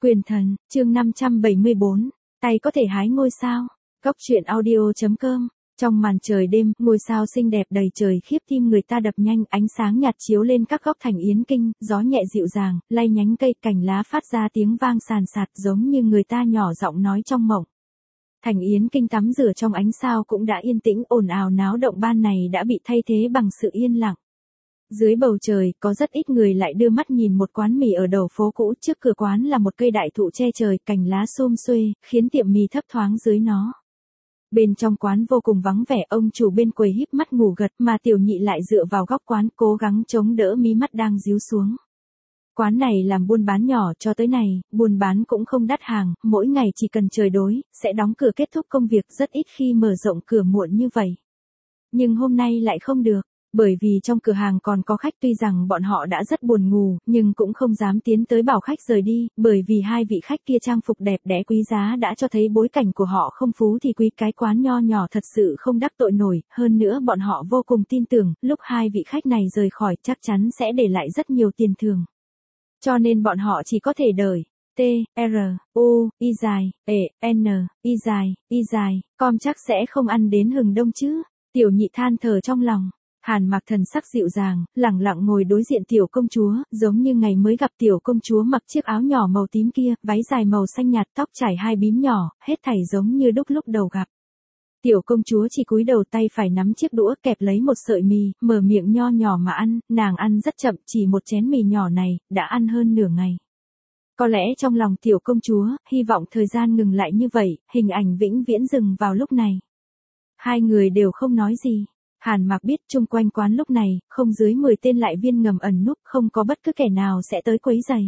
Quyền thần, chương 574, tay có thể hái ngôi sao. Góc truyện audio.com. Trong màn trời đêm, ngôi sao xinh đẹp đầy trời khiếp tim người ta đập nhanh, ánh sáng nhạt chiếu lên các góc thành Yến Kinh, gió nhẹ dịu dàng, lay nhánh cây, cành lá phát ra tiếng vang sàn sạt giống như người ta nhỏ giọng nói trong mộng. Thành Yến Kinh tắm rửa trong ánh sao cũng đã yên tĩnh, ồn ào náo động ban này đã bị thay thế bằng sự yên lặng. Dưới bầu trời, có rất ít người lại đưa mắt nhìn một quán mì ở đầu phố cũ, trước cửa quán là một cây đại thụ che trời, cành lá xum xuê, khiến tiệm mì thấp thoáng dưới nó. Bên trong quán vô cùng vắng vẻ, ông chủ bên quầy híp mắt ngủ gật, mà tiểu nhị lại dựa vào góc quán, cố gắng chống đỡ mí mắt đang díu xuống. Quán này làm buôn bán nhỏ cho tới này, buôn bán cũng không đắt hàng, mỗi ngày chỉ cần trời tối, sẽ đóng cửa kết thúc công việc, rất ít khi mở rộng cửa muộn như vậy. Nhưng hôm nay lại không được. Bởi vì trong cửa hàng còn có khách, tuy rằng bọn họ đã rất buồn ngủ, nhưng cũng không dám tiến tới bảo khách rời đi, bởi vì hai vị khách kia trang phục đẹp đẽ quý giá đã cho thấy bối cảnh của họ không phú thì quý, cái quán nho nhỏ thật sự không đắc tội nổi, hơn nữa bọn họ vô cùng tin tưởng, lúc hai vị khách này rời khỏi chắc chắn sẽ để lại rất nhiều tiền thưởng. Cho nên bọn họ chỉ có thể đợi. T, R, U, Y dài, E, N, Y dài, com chắc sẽ không ăn đến hừng đông chứ, tiểu nhị than thở trong lòng. Hàn Mặc thần sắc dịu dàng, lẳng lặng ngồi đối diện tiểu công chúa, giống như ngày mới gặp tiểu công chúa mặc chiếc áo nhỏ màu tím kia, váy dài màu xanh nhạt, tóc trải hai bím nhỏ, hết thảy giống như lúc đầu gặp. Tiểu công chúa chỉ cúi đầu, tay phải nắm chiếc đũa kẹp lấy một sợi mì, mở miệng nho nhỏ mà ăn, nàng ăn rất chậm, chỉ một chén mì nhỏ này, đã ăn hơn nửa ngày. Có lẽ trong lòng tiểu công chúa, hy vọng thời gian ngừng lại như vậy, hình ảnh vĩnh viễn dừng vào lúc này. Hai người đều không nói gì. Hàn Mặc biết chung quanh quán lúc này, không dưới 10 tên lại viên ngầm ẩn núp, không có bất cứ kẻ nào sẽ tới quấy rầy.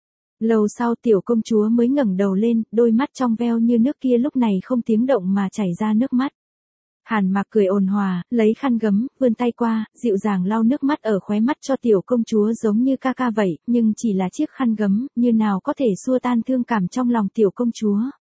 Lâu sau tiểu công chúa mới ngẩng đầu lên, đôi mắt trong veo như nước kia lúc này không tiếng động mà chảy ra nước mắt. Hàn Mặc cười ôn hòa, lấy khăn gấm, vươn tay qua, dịu dàng lau nước mắt ở khóe mắt cho tiểu công chúa giống như ca ca vậy, nhưng chỉ là chiếc khăn gấm, như nào có thể xua tan thương cảm trong lòng tiểu công chúa.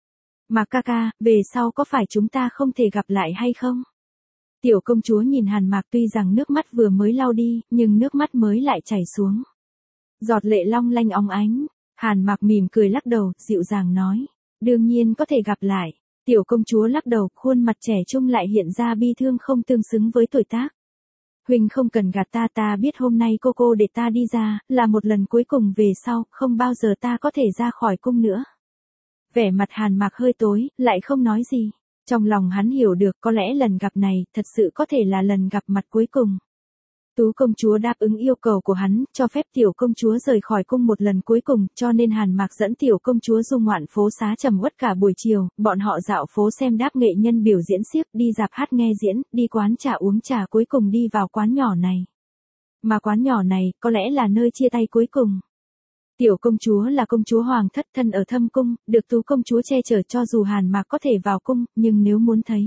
Mà ca ca, về sau có phải chúng ta không thể gặp lại hay không? Tiểu công chúa nhìn Hàn Mặc, tuy rằng nước mắt vừa mới lau đi, nhưng nước mắt mới lại chảy xuống. Giọt lệ long lanh óng ánh. Hàn Mặc mỉm cười lắc đầu, dịu dàng nói. Đương nhiên có thể gặp lại. Tiểu công chúa lắc đầu, khuôn mặt trẻ trung lại hiện ra bi thương không tương xứng với tuổi tác. Huynh không cần gạt ta, ta biết hôm nay cô để ta đi ra, là một lần cuối cùng, về sau, không bao giờ ta có thể ra khỏi cung nữa. Vẻ mặt Hàn Mặc hơi tối, lại không nói gì. Trong lòng hắn hiểu được, có lẽ lần gặp này, thật sự có thể là lần gặp mặt cuối cùng. Tú công chúa đáp ứng yêu cầu của hắn, cho phép tiểu công chúa rời khỏi cung một lần cuối cùng, cho nên Hàn Mặc dẫn tiểu công chúa du ngoạn phố xá trầm uất cả buổi chiều, bọn họ dạo phố xem đáp nghệ nhân biểu diễn xiếc, đi rạp hát nghe diễn, đi quán trà uống trà, cuối cùng đi vào quán nhỏ này. Mà quán nhỏ này, có lẽ là nơi chia tay cuối cùng. Tiểu công chúa là công chúa hoàng thất, thân ở thâm cung, được tú công chúa che chở, cho dù Hàn Mặc có thể vào cung, nhưng nếu muốn thấy.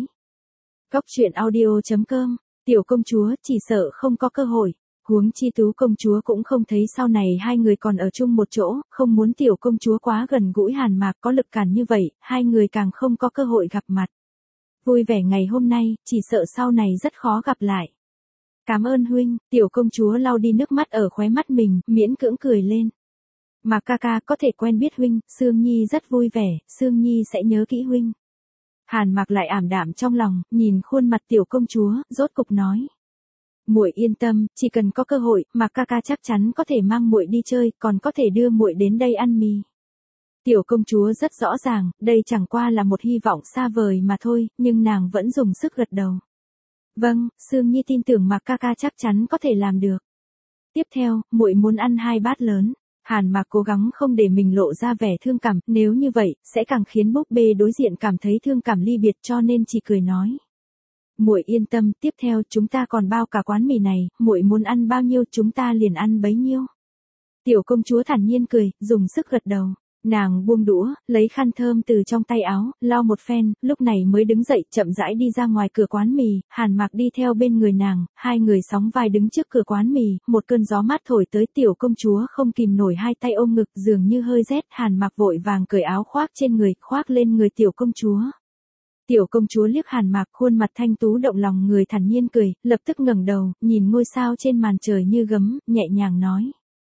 Góc truyện audio.com, tiểu công chúa chỉ sợ không có cơ hội. Huống chi tú công chúa cũng không thấy sau này hai người còn ở chung một chỗ, không muốn tiểu công chúa quá gần gũi Hàn Mặc có lực cản như vậy, hai người càng không có cơ hội gặp mặt. Vui vẻ ngày hôm nay, chỉ sợ sau này rất khó gặp lại. Cảm ơn huynh, tiểu công chúa lau đi nước mắt ở khóe mắt mình, miễn cưỡng cười lên. Mà ca ca có thể quen biết huynh, Sương Nhi rất vui vẻ, Sương Nhi sẽ nhớ kỹ huynh. Hàn Mặc lại ảm đạm trong lòng, nhìn khuôn mặt tiểu công chúa, rốt cục nói. Muội yên tâm, chỉ cần có cơ hội, mà ca ca chắc chắn có thể mang muội đi chơi, còn có thể đưa muội đến đây ăn mì. Tiểu công chúa rất rõ ràng, đây chẳng qua là một hy vọng xa vời mà thôi, nhưng nàng vẫn dùng sức gật đầu. Vâng, Sương Nhi tin tưởng mà ca ca chắc chắn có thể làm được. Tiếp theo, muội muốn ăn 2 bát lớn. Hàn Mặc cố gắng không để mình lộ ra vẻ thương cảm, nếu như vậy, sẽ càng khiến búp bê đối diện cảm thấy thương cảm ly biệt, cho nên chỉ cười nói. Muội yên tâm, tiếp theo chúng ta còn bao cả quán mì này, muội muốn ăn bao nhiêu chúng ta liền ăn bấy nhiêu. Tiểu công chúa thản nhiên cười, dùng sức gật đầu. Nàng buông đũa, lấy khăn thơm từ trong tay áo, lau một phen, lúc này mới đứng dậy, chậm rãi đi ra ngoài cửa quán mì, Hàn Mặc đi theo bên người nàng, hai người sóng vai đứng trước cửa quán mì, một cơn gió mát thổi tới, tiểu công chúa không kìm nổi hai tay ôm ngực, dường như hơi rét, Hàn Mặc vội vàng cởi áo khoác trên người, khoác lên người tiểu công chúa. Tiểu công chúa liếc Hàn Mặc, khuôn mặt thanh tú động lòng người, thản nhiên cười, lập tức ngẩng đầu, nhìn ngôi sao trên màn trời như gấm, nhẹ nhàng nói.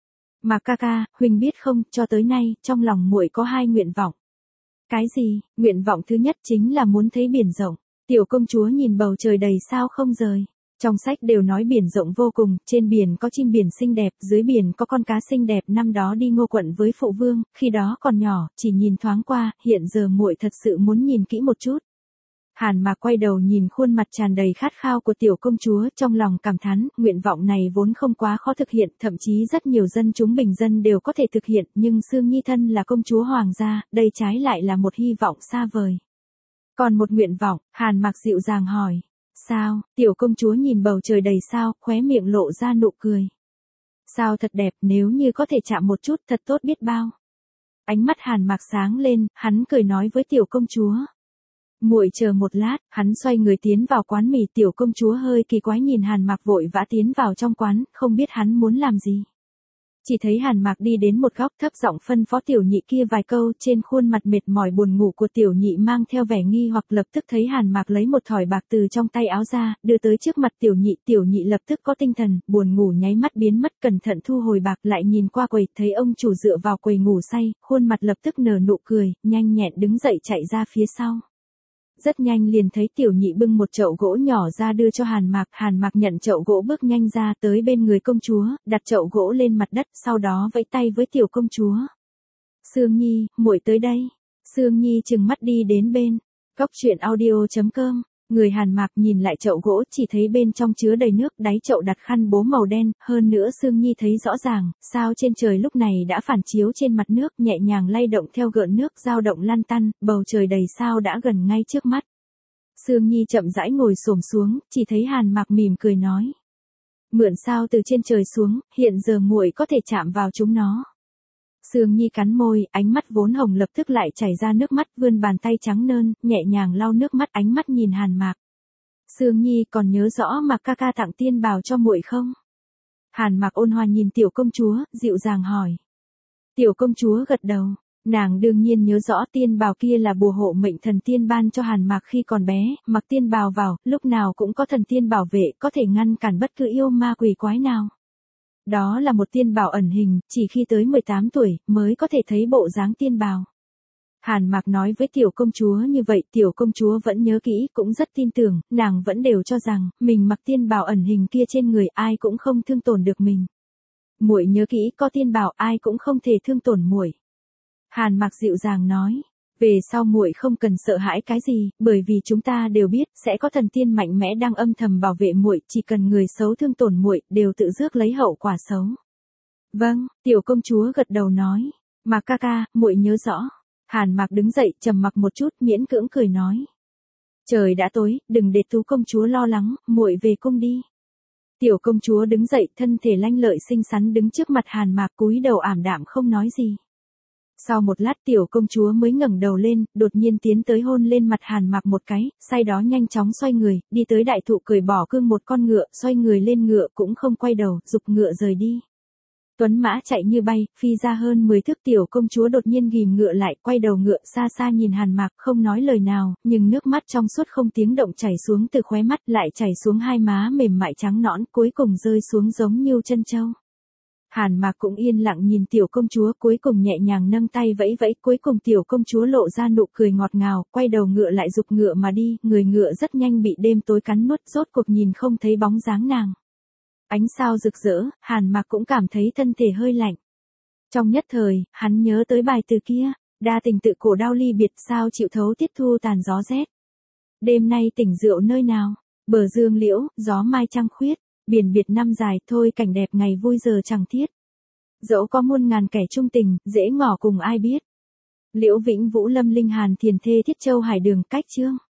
Mà ca ca, huynh biết không, cho tới nay, trong lòng muội có hai nguyện vọng. Cái gì? Nguyện vọng thứ nhất chính là muốn thấy biển rộng. Tiểu công chúa nhìn bầu trời đầy sao không rời. Trong sách đều nói biển rộng vô cùng, trên biển có chim biển xinh đẹp, dưới biển có con cá xinh đẹp. Năm đó đi Ngô quận với phụ vương, khi đó còn nhỏ, chỉ nhìn thoáng qua, hiện giờ muội thật sự muốn nhìn kỹ một chút. Hàn Mạc quay đầu nhìn khuôn mặt tràn đầy khát khao của tiểu công chúa, trong lòng cảm thán, nguyện vọng này vốn không quá khó thực hiện, thậm chí rất nhiều dân chúng bình dân đều có thể thực hiện, nhưng Sương Nhi thân là công chúa hoàng gia, đây trái lại là một hy vọng xa vời. Còn một nguyện vọng, Hàn Mạc dịu dàng hỏi. Sao? Tiểu công chúa nhìn bầu trời đầy sao, khóe miệng lộ ra nụ cười. Sao thật đẹp, nếu như có thể chạm một chút, thật tốt biết bao. Ánh mắt Hàn Mạc sáng lên, hắn cười nói với tiểu công chúa. Muội chờ một lát, hắn xoay người tiến vào quán mì. Tiểu công chúa hơi kỳ quái nhìn Hàn Mạc vội vã tiến vào trong quán, không biết hắn muốn làm gì. Chỉ thấy Hàn Mạc đi đến một góc thấp giọng phân phó tiểu nhị kia vài câu, trên khuôn mặt mệt mỏi buồn ngủ của tiểu nhị mang theo vẻ nghi hoặc. Lập tức thấy Hàn Mạc lấy một thỏi bạc từ trong tay áo ra, đưa tới trước mặt tiểu nhị lập tức có tinh thần, buồn ngủ nháy mắt biến mất, cẩn thận thu hồi bạc, lại nhìn qua quầy, thấy ông chủ dựa vào quầy ngủ say, khuôn mặt lập tức nở nụ cười, nhanh nhẹn đứng dậy chạy ra phía sau. Rất nhanh liền thấy tiểu nhị bưng một chậu gỗ nhỏ ra đưa cho Hàn Mạc nhận chậu gỗ bước nhanh ra tới bên người công chúa, đặt chậu gỗ lên mặt đất, sau đó vẫy tay với tiểu công chúa. Sương Nhi, muội tới đây. Sương Nhi trừng mắt đi đến bên. Góc truyện audio.com. Người Hàn Mạc nhìn lại chậu gỗ, chỉ thấy bên trong chứa đầy nước, đáy chậu đặt khăn bố màu đen, hơn nữa Sương Nhi thấy rõ ràng, sao trên trời lúc này đã phản chiếu trên mặt nước, nhẹ nhàng lay động theo gợn nước, dao động lăn tăn, bầu trời đầy sao đã gần ngay trước mắt. Sương Nhi chậm rãi ngồi xổm xuống, chỉ thấy Hàn Mạc mỉm cười nói: "Mượn sao từ trên trời xuống, hiện giờ muội có thể chạm vào chúng nó." Sương Nhi cắn môi, ánh mắt vốn hồng lập tức lại chảy ra nước mắt, vươn bàn tay trắng nơn, nhẹ nhàng lau nước mắt, ánh mắt nhìn Hàn Mạc. "Sương Nhi còn nhớ rõ mà ca ca tặng tiên bào cho muội không?" Hàn Mạc ôn hòa nhìn tiểu công chúa, dịu dàng hỏi. Tiểu công chúa gật đầu, nàng đương nhiên nhớ rõ tiên bào kia là bùa hộ mệnh thần tiên ban cho Hàn Mạc khi còn bé, mặc tiên bào vào, lúc nào cũng có thần tiên bảo vệ, có thể ngăn cản bất cứ yêu ma quỷ quái nào. Đó là một tiên bào ẩn hình, chỉ khi tới 18 tuổi, mới có thể thấy bộ dáng tiên bào. Hàn Mạc nói với tiểu công chúa như vậy, tiểu công chúa vẫn nhớ kỹ, cũng rất tin tưởng, nàng vẫn đều cho rằng, mình mặc tiên bào ẩn hình kia trên người ai cũng không thương tổn được mình. Muội nhớ kỹ, có tiên bào ai cũng không thể thương tổn muội. Hàn Mạc dịu dàng nói, về sau muội không cần sợ hãi cái gì, bởi vì chúng ta đều biết, sẽ có thần tiên mạnh mẽ đang âm thầm bảo vệ muội, chỉ cần người xấu thương tổn muội, đều tự rước lấy hậu quả xấu. Vâng, tiểu công chúa gật đầu nói, mà ca ca, muội nhớ rõ. Hàn Mạc đứng dậy, trầm mặc một chút, miễn cưỡng cười nói. Trời đã tối, đừng để tú công chúa lo lắng, muội về cung đi. Tiểu công chúa đứng dậy, thân thể lanh lợi xinh xắn đứng trước mặt Hàn Mạc, cúi đầu ảm đạm không nói gì. Sau một lát tiểu công chúa mới ngẩng đầu lên, đột nhiên tiến tới hôn lên mặt Hàn Mạc một cái, sau đó nhanh chóng xoay người, đi tới đại thụ cởi bỏ cương một con ngựa, xoay người lên ngựa cũng không quay đầu, giục ngựa rời đi. Tuấn mã chạy như bay, phi ra hơn 10 thước, tiểu công chúa đột nhiên ghìm ngựa lại, quay đầu ngựa xa xa nhìn Hàn Mạc, không nói lời nào, nhưng nước mắt trong suốt không tiếng động chảy xuống từ khóe mắt, lại chảy xuống hai má mềm mại trắng nõn, cuối cùng rơi xuống giống như chân châu. Hàn Mạc cũng yên lặng nhìn tiểu công chúa, cuối cùng nhẹ nhàng nâng tay vẫy vẫy, cuối cùng tiểu công chúa lộ ra nụ cười ngọt ngào, quay đầu ngựa lại giục ngựa mà đi, người ngựa rất nhanh bị đêm tối cắn nuốt, rốt cuộc nhìn không thấy bóng dáng nàng. Ánh sao rực rỡ, Hàn Mạc cũng cảm thấy thân thể hơi lạnh. Trong nhất thời, hắn nhớ tới bài từ kia, đa tình tự cổ đau ly biệt, sao chịu thấu tiết thu tàn gió rét. Đêm nay tỉnh rượu nơi nào, bờ dương liễu, gió mai trăng khuyết, biển biệt năm dài, thôi cảnh đẹp ngày vui giờ chẳng thiết. Dẫu có muôn ngàn kẻ chung tình, dễ ngỏ cùng ai biết. Liễu Vĩnh Vũ Lâm Linh Hàn Thiền Thê Thiết Châu Hải Đường. Cách chương